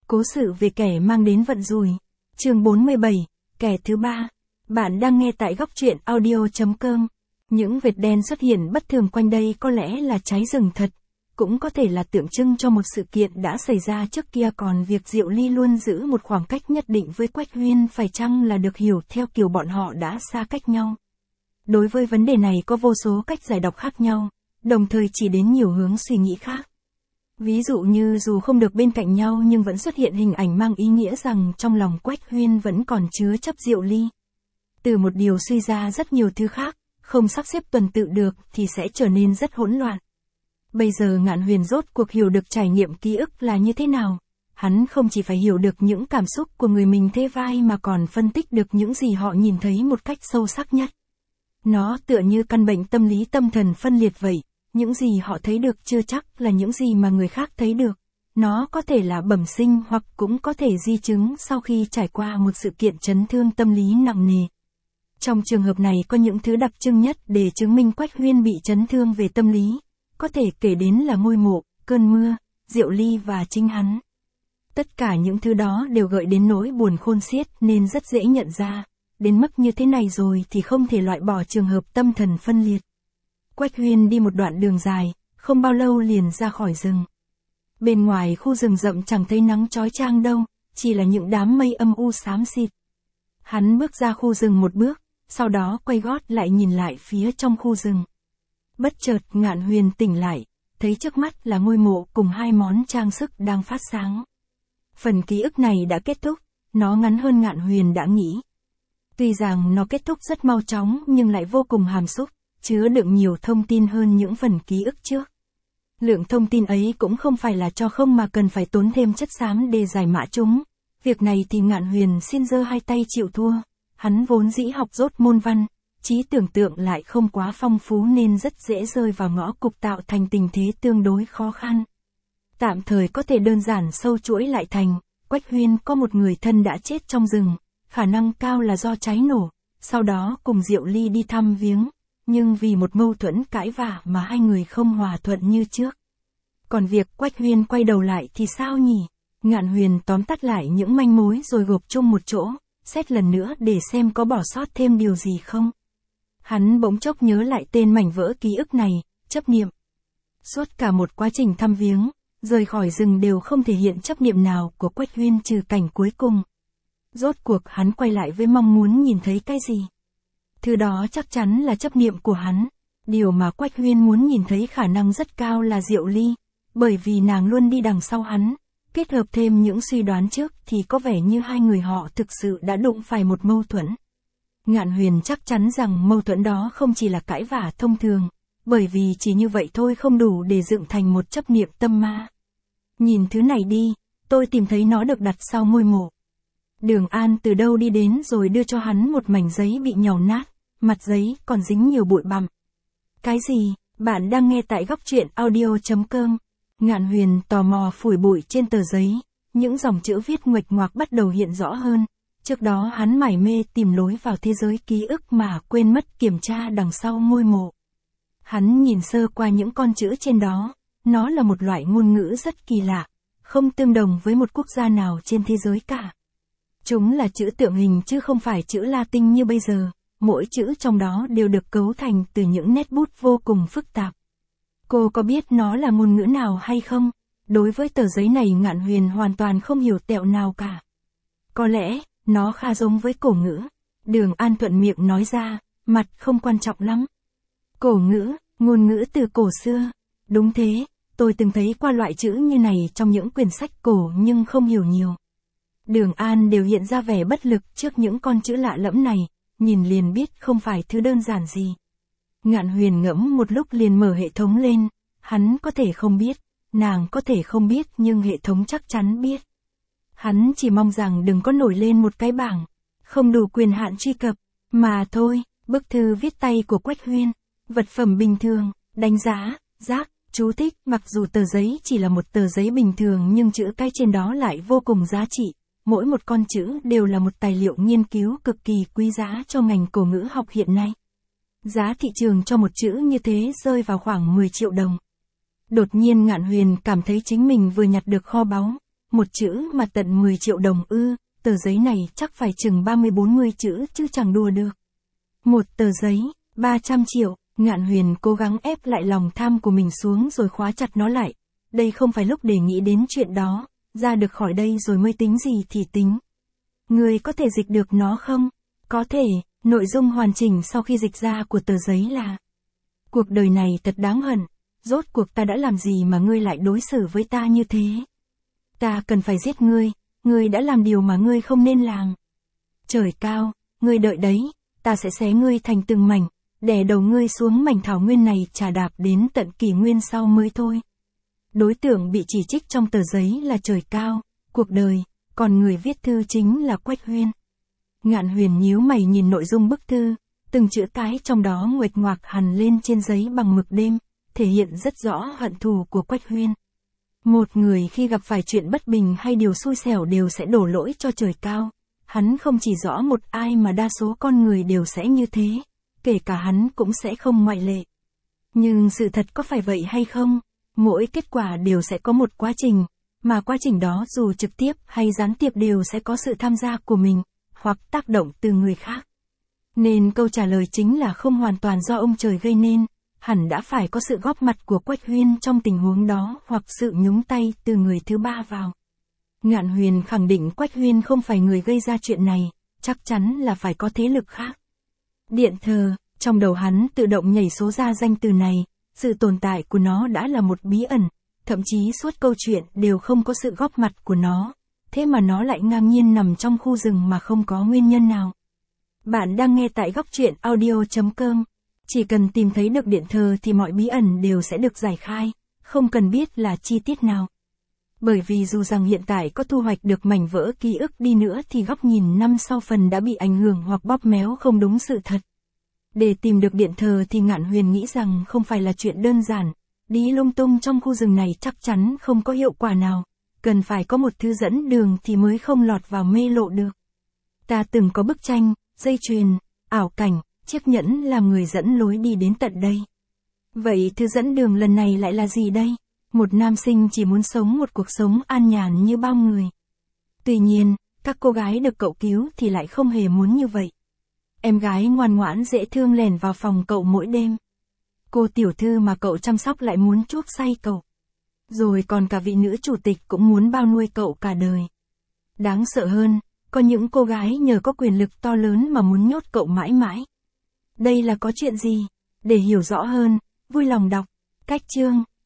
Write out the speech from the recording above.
Cố sự về kẻ mang đến vận rủi. Chương 47, kẻ thứ ba. Bạn đang nghe tại góc truyện audio.com. Những vệt đen xuất hiện bất thường quanh đây có lẽ là cháy rừng thật, cũng có thể là tượng trưng cho một sự kiện đã xảy ra trước kia, còn việc Diệu Ly luôn giữ một khoảng cách nhất định với Quách Huyên phải chăng là được hiểu theo kiểu bọn họ đã xa cách nhau. Đối với vấn đề này có vô số cách giải đọc khác nhau, đồng thời chỉ đến nhiều hướng suy nghĩ khác. Ví dụ như dù không được bên cạnh nhau nhưng vẫn xuất hiện hình ảnh mang ý nghĩa rằng trong lòng Quách Huyên vẫn còn chứa chấp Diệu Ly. Từ một điều suy ra rất nhiều thứ khác, không sắp xếp tuần tự được thì sẽ trở nên rất hỗn loạn. Bây giờ Ngạn Huyền rốt cuộc hiểu được trải nghiệm ký ức là như thế nào. Hắn không chỉ phải hiểu được những cảm xúc của người mình thế vai mà còn phân tích được những gì họ nhìn thấy một cách sâu sắc nhất. Nó tựa như căn bệnh tâm lý tâm thần phân liệt vậy. Những gì họ thấy được chưa chắc là những gì mà người khác thấy được. Nó có thể là bẩm sinh hoặc cũng có thể di chứng sau khi trải qua một sự kiện chấn thương tâm lý nặng nề. Trong trường hợp này có những thứ đặc trưng nhất để chứng minh Quách Huyên bị chấn thương về tâm lý. Có thể kể đến là ngôi mộ, cơn mưa, Diệu Ly và chính hắn. Tất cả những thứ đó đều gợi đến nỗi buồn khôn xiết nên rất dễ nhận ra. Đến mức như thế này rồi thì không thể loại bỏ trường hợp tâm thần phân liệt. Quách Huyên đi một đoạn đường dài, không bao lâu liền ra khỏi rừng. Bên ngoài khu rừng rậm chẳng thấy nắng chói chang đâu, chỉ là những đám mây âm u xám xịt. Hắn bước ra khu rừng một bước, sau đó quay gót lại nhìn lại phía trong khu rừng. Bất chợt Ngạn Huyền tỉnh lại, thấy trước mắt là ngôi mộ cùng hai món trang sức đang phát sáng. Phần ký ức này đã kết thúc, nó ngắn hơn Ngạn Huyền đã nghĩ. Tuy rằng nó kết thúc rất mau chóng nhưng lại vô cùng hàm xúc, chứa đựng nhiều thông tin hơn những phần ký ức trước. Lượng thông tin ấy cũng không phải là cho không mà cần phải tốn thêm chất xám để giải mã chúng. Việc này thì Ngạn Huyền xin giơ hai tay chịu thua. Hắn vốn dĩ học dốt môn văn, trí tưởng tượng lại không quá phong phú nên rất dễ rơi vào ngõ cụt tạo thành tình thế tương đối khó khăn. Tạm thời có thể đơn giản sâu chuỗi lại thành, Quách Huyên có một người thân đã chết trong rừng, khả năng cao là do cháy nổ, sau đó cùng Diệu Ly đi thăm viếng. Nhưng vì một mâu thuẫn cãi vã mà hai người không hòa thuận như trước. Còn việc Quách Huyên quay đầu lại thì sao nhỉ? Ngạn Huyền tóm tắt lại những manh mối rồi gộp chung một chỗ, xét lần nữa để xem có bỏ sót thêm điều gì không. Hắn bỗng chốc nhớ lại tên mảnh vỡ ký ức này, chấp niệm. Suốt cả một quá trình thăm viếng, rời khỏi rừng đều không thể hiện chấp niệm nào của Quách Huyên trừ cảnh cuối cùng. Rốt cuộc hắn quay lại với mong muốn nhìn thấy cái gì? Thứ đó chắc chắn là chấp niệm của hắn. Điều mà Quách Huyên muốn nhìn thấy khả năng rất cao là Diệu Ly, bởi vì nàng luôn đi đằng sau hắn. Kết hợp thêm những suy đoán trước thì có vẻ như hai người họ thực sự đã đụng phải một mâu thuẫn. Ngạn Huyền chắc chắn rằng mâu thuẫn đó không chỉ là cãi vã thông thường, bởi vì chỉ như vậy thôi không đủ để dựng thành một chấp niệm tâm ma. Nhìn thứ này đi, tôi tìm thấy nó được đặt sau ngôi mộ. Đường An từ đâu đi đến rồi đưa cho hắn một mảnh giấy bị nhàu nát, mặt giấy còn dính nhiều bụi bặm. Cái gì? Bạn đang nghe tại góc truyện audio.com. Ngạn Huyền tò mò phủi bụi trên tờ giấy, những dòng chữ viết nguệch ngoạc bắt đầu hiện rõ hơn. Trước đó hắn mải mê tìm lối vào thế giới ký ức mà quên mất kiểm tra đằng sau ngôi mộ. Hắn nhìn sơ qua những con chữ trên đó, nó là một loại ngôn ngữ rất kỳ lạ, không tương đồng với một quốc gia nào trên thế giới cả. Chúng là chữ tượng hình chứ không phải chữ Latin như bây giờ, mỗi chữ trong đó đều được cấu thành từ những nét bút vô cùng phức tạp. Cô có biết nó là ngôn ngữ nào hay không? Đối với tờ giấy này Ngạn Huyền hoàn toàn không hiểu tẹo nào cả. Có lẽ, nó khá giống với cổ ngữ. Đường An thuận miệng nói ra, mặt không quan trọng lắm. Cổ ngữ, ngôn ngữ từ cổ xưa. Đúng thế, tôi từng thấy qua loại chữ như này trong những quyển sách cổ nhưng không hiểu nhiều. Đường An đều hiện ra vẻ bất lực trước những con chữ lạ lẫm này, nhìn liền biết không phải thứ đơn giản gì. Ngạn Huyền ngẫm một lúc liền mở hệ thống lên, hắn có thể không biết, nàng có thể không biết nhưng hệ thống chắc chắn biết. Hắn chỉ mong rằng đừng có nổi lên một cái bảng, không đủ quyền hạn truy cập, mà thôi, bức thư viết tay của Quách Huyên, vật phẩm bình thường, đánh giá, rác, chú thích, mặc dù tờ giấy chỉ là một tờ giấy bình thường nhưng chữ cái trên đó lại vô cùng giá trị. Mỗi một con chữ đều là một tài liệu nghiên cứu cực kỳ quý giá cho ngành cổ ngữ học hiện nay. Giá thị trường cho một chữ như thế rơi vào khoảng 10 triệu đồng. Đột nhiên Ngạn Huyền cảm thấy chính mình vừa nhặt được kho báu. một chữ mà tận 10 triệu đồng ư, tờ giấy này chắc phải chừng 30-40 chữ chứ chẳng đùa được. Một tờ giấy, 300 triệu, Ngạn Huyền cố gắng ép lại lòng tham của mình xuống rồi khóa chặt nó lại. Đây không phải lúc để nghĩ đến chuyện đó, ra được khỏi đây rồi mới tính gì thì tính. Người có thể dịch được nó không? Có thể, nội dung hoàn chỉnh sau khi dịch ra của tờ giấy là: cuộc đời này thật đáng hận, rốt cuộc ta đã làm gì mà ngươi lại đối xử với ta như thế? Ta cần phải giết ngươi đã làm điều mà ngươi không nên làm. Trời cao, ngươi đợi đấy, ta sẽ xé ngươi thành từng mảnh, đè đầu ngươi xuống mảnh thảo nguyên này chà đạp đến tận kỷ nguyên sau mới thôi. Đối tượng bị chỉ trích trong tờ giấy là trời cao, cuộc đời, còn người viết thư chính là Quách Huyên. Ngạn Huyền nhíu mày nhìn nội dung bức thư, từng chữ cái trong đó nguệch ngoạc hằn lên trên giấy bằng mực đêm, thể hiện rất rõ hận thù của Quách Huyên. Một người khi gặp phải chuyện bất bình hay điều xui xẻo đều sẽ đổ lỗi cho trời cao. Hắn không chỉ rõ một ai mà đa số con người đều sẽ như thế, kể cả hắn cũng sẽ không ngoại lệ. Nhưng sự thật có phải vậy hay không? Mỗi kết quả đều sẽ có một quá trình, mà quá trình đó dù trực tiếp hay gián tiếp đều sẽ có sự tham gia của mình, hoặc tác động từ người khác. Nên câu trả lời chính là không hoàn toàn do ông trời gây nên, hẳn đã phải có sự góp mặt của Quách Huyên trong tình huống đó hoặc sự nhúng tay từ người thứ ba vào. Ngạn Huyền khẳng định Quách Huyên không phải người gây ra chuyện này, chắc chắn là phải có thế lực khác. Điện thờ, trong đầu hắn tự động nhảy số ra danh từ này, sự tồn tại của nó đã là một bí ẩn, thậm chí suốt câu chuyện đều không có sự góp mặt của nó, thế mà nó lại ngang nhiên nằm trong khu rừng mà không có nguyên nhân nào. Bạn đang nghe tại Góc Truyện Audio.com. Chỉ cần tìm thấy được điện thờ thì mọi bí ẩn đều sẽ được giải khai, không cần biết là chi tiết nào. Bởi vì dù rằng hiện tại có thu hoạch được mảnh vỡ ký ức đi nữa thì góc nhìn năm sau phần đã bị ảnh hưởng hoặc bóp méo không đúng sự thật. Để tìm được điện thờ thì Ngạn Huyền nghĩ rằng không phải là chuyện đơn giản, đi lung tung trong khu rừng này chắc chắn không có hiệu quả nào, cần phải có một thứ dẫn đường thì mới không lọt vào mê lộ được. Ta từng có bức tranh, dây chuyền, ảo cảnh, chiếc nhẫn làm người dẫn lối đi đến tận đây. Vậy thứ dẫn đường lần này lại là gì đây? Một nam sinh chỉ muốn sống một cuộc sống an nhàn như bao người. Tuy nhiên, các cô gái được cậu cứu thì lại không hề muốn như vậy. Em gái ngoan ngoãn dễ thương lẻn vào phòng cậu mỗi đêm. Cô tiểu thư mà cậu chăm sóc lại muốn chuốc say cậu. Rồi còn cả vị nữ chủ tịch cũng muốn bao nuôi cậu cả đời. Đáng sợ hơn, có những cô gái nhờ có quyền lực to lớn mà muốn nhốt cậu mãi mãi. Đây là có chuyện gì? Để hiểu rõ hơn, vui lòng đọc. Cách chương.